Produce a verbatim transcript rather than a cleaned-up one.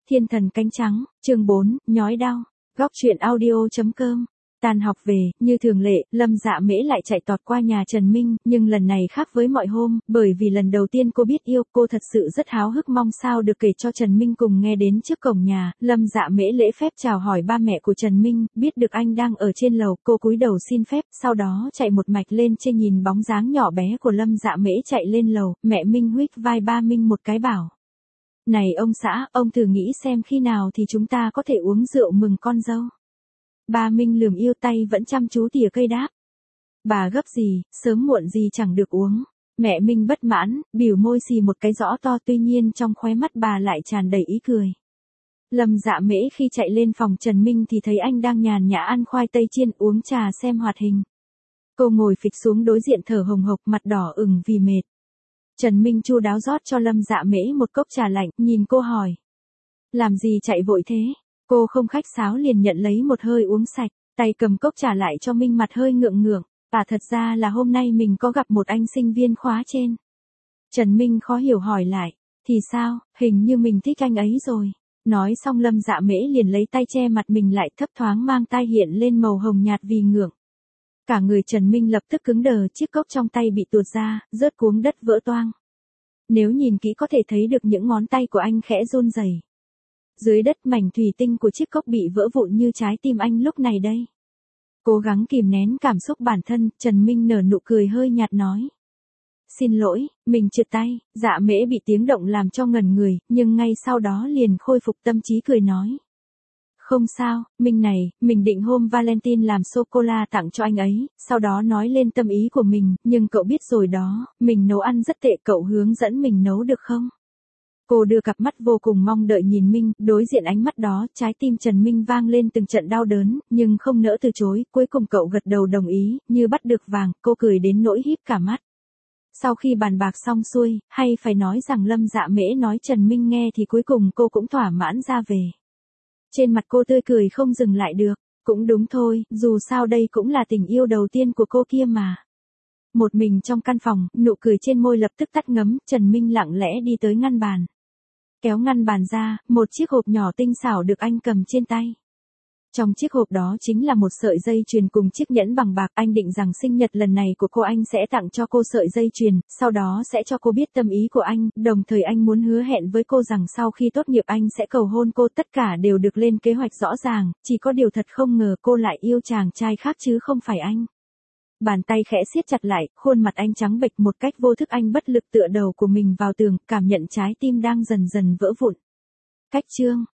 Thiên thần cánh trắng, chương bốn, nhói đau. Góc truyện audio chấm com. Tan học về, như thường lệ, Lâm Dạ Mễ lại chạy tọt qua nhà Trần Minh, nhưng lần này khác với mọi hôm, bởi vì lần đầu tiên cô biết yêu, cô thật sự rất háo hức mong sao được kể cho Trần Minh cùng nghe. Đến trước cổng nhà, Lâm Dạ Mễ lễ phép chào hỏi ba mẹ của Trần Minh, biết được anh đang ở trên lầu, cô cúi đầu xin phép, sau đó chạy một mạch lên trên. Nhìn bóng dáng nhỏ bé của Lâm Dạ Mễ chạy lên lầu, mẹ Minh huých vai ba Minh một cái bảo: "Này ông xã, ông thử nghĩ xem khi nào thì chúng ta có thể uống rượu mừng con dâu." Ba Minh lườm yêu tay vẫn chăm chú tỉa cây đáp: "Bà gấp gì, sớm muộn gì chẳng được uống." Mẹ Minh bất mãn, bỉu môi xì một cái rõ to, tuy nhiên trong khóe mắt bà lại tràn đầy ý cười. Lâm Dạ Mễ khi chạy lên phòng Trần Minh thì thấy anh đang nhàn nhã ăn khoai tây chiên uống trà xem hoạt hình. Cô ngồi phịch xuống đối diện thở hồng hộc, mặt đỏ ửng vì mệt. Trần Minh chu đáo rót cho Lâm Dạ Mễ một cốc trà lạnh, nhìn cô hỏi: "Làm gì chạy vội thế?" Cô không khách sáo liền nhận lấy một hơi uống sạch, tay cầm cốc trà lại cho Minh, mặt hơi ngượng ngượng. "À, thật ra là hôm nay mình có gặp một anh sinh viên khóa trên." Trần Minh khó hiểu hỏi lại: "Thì sao, hình như mình thích anh ấy rồi." Nói xong Lâm Dạ Mễ liền lấy tay che mặt mình lại, thấp thoáng mang tai hiện lên màu hồng nhạt vì ngượng. Cả người Trần Minh lập tức cứng đờ, chiếc cốc trong tay bị tuột ra, rớt cuống đất vỡ toang. Nếu nhìn kỹ có thể thấy được những ngón tay của anh khẽ run rẩy. Dưới đất mảnh thủy tinh của chiếc cốc bị vỡ vụn như trái tim anh lúc này đây. Cố gắng kìm nén cảm xúc bản thân, Trần Minh nở nụ cười hơi nhạt nói: "Xin lỗi, mình trượt tay." Dạ Mễ bị tiếng động làm cho ngẩn người, nhưng ngay sau đó liền khôi phục tâm trí cười nói: "Không sao, Minh này, mình định hôm Valentine làm sô-cô-la tặng cho anh ấy." Sau đó nói lên tâm ý của mình: "Nhưng cậu biết rồi đó, mình nấu ăn rất tệ, cậu hướng dẫn mình nấu được không?" Cô đưa cặp mắt vô cùng mong đợi nhìn Minh, đối diện ánh mắt đó, trái tim Trần Minh vang lên từng trận đau đớn, nhưng không nỡ từ chối, cuối cùng cậu gật đầu đồng ý, như bắt được vàng, cô cười đến nỗi híp cả mắt. Sau khi bàn bạc xong xuôi, hay phải nói rằng Lâm Dạ Mễ nói Trần Minh nghe thì cuối cùng cô cũng thỏa mãn ra về. Trên mặt cô tươi cười không dừng lại được, cũng đúng thôi, dù sao đây cũng là tình yêu đầu tiên của cô kia mà. Một mình trong căn phòng, nụ cười trên môi lập tức tắt ngấm, Trần Minh lặng lẽ đi tới ngăn bàn. Kéo ngăn bàn ra, một chiếc hộp nhỏ tinh xảo được anh cầm trên tay. Trong chiếc hộp đó chính là một sợi dây chuyền cùng chiếc nhẫn bằng bạc. Anh định rằng sinh nhật lần này của cô anh sẽ tặng cho cô sợi dây chuyền, sau đó sẽ cho cô biết tâm ý của anh, đồng thời anh muốn hứa hẹn với cô rằng sau khi tốt nghiệp anh sẽ cầu hôn cô. Tất cả đều được lên kế hoạch rõ ràng, chỉ có điều thật không ngờ cô lại yêu chàng trai khác chứ không phải anh. Bàn tay khẽ siết chặt lại, khuôn mặt anh trắng bệch, một cách vô thức anh bất lực tựa đầu của mình vào tường, cảm nhận trái tim đang dần dần vỡ vụn. Cách chương